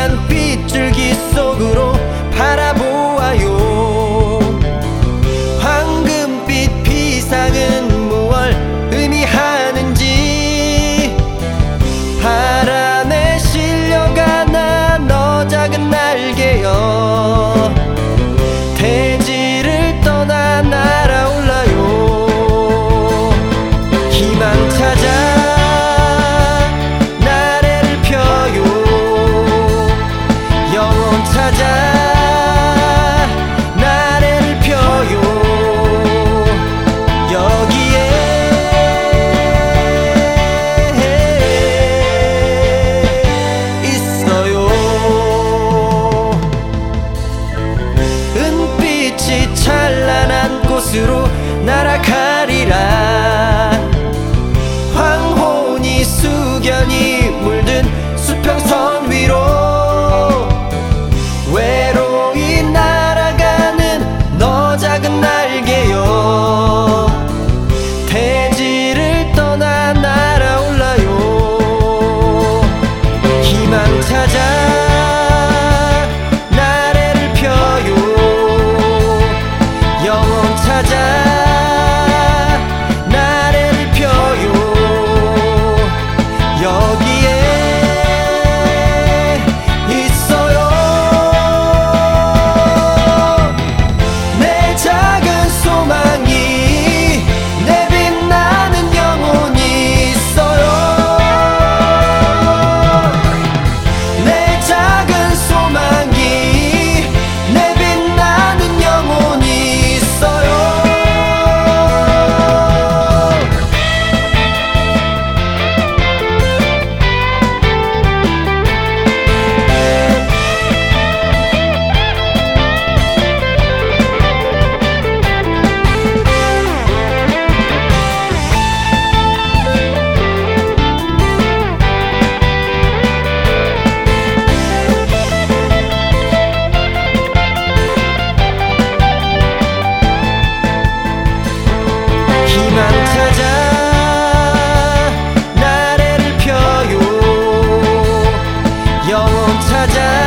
하얀 빗줄기 속으로 바라보아요. 황금빛 비상은 무얼 의미하는지 바람에 실려가나 너 작은 날개여 대지를 떠나 날아올라요. 희망 찾아 나래를 펴요. 영혼 찾아 나래를 펴요. 여기에 있어요. 은빛이 찬란한 곳으로 날아가리라. 황혼이 수견이 물든 수평선 위로 외로이 날아가는 너 작은 날개여 대지를 떠나 날아올라요. 희망 찾아 나래를 펴요. 영혼 찾아 나래를 펴요. 여기에 있어요. 내 작은 소망이 내 빛나는 영혼이 있어요. 내 작은 소망이 내 빛나는 영혼이 있어요. 희망 찾아 나래를 펴요. 영혼 찾아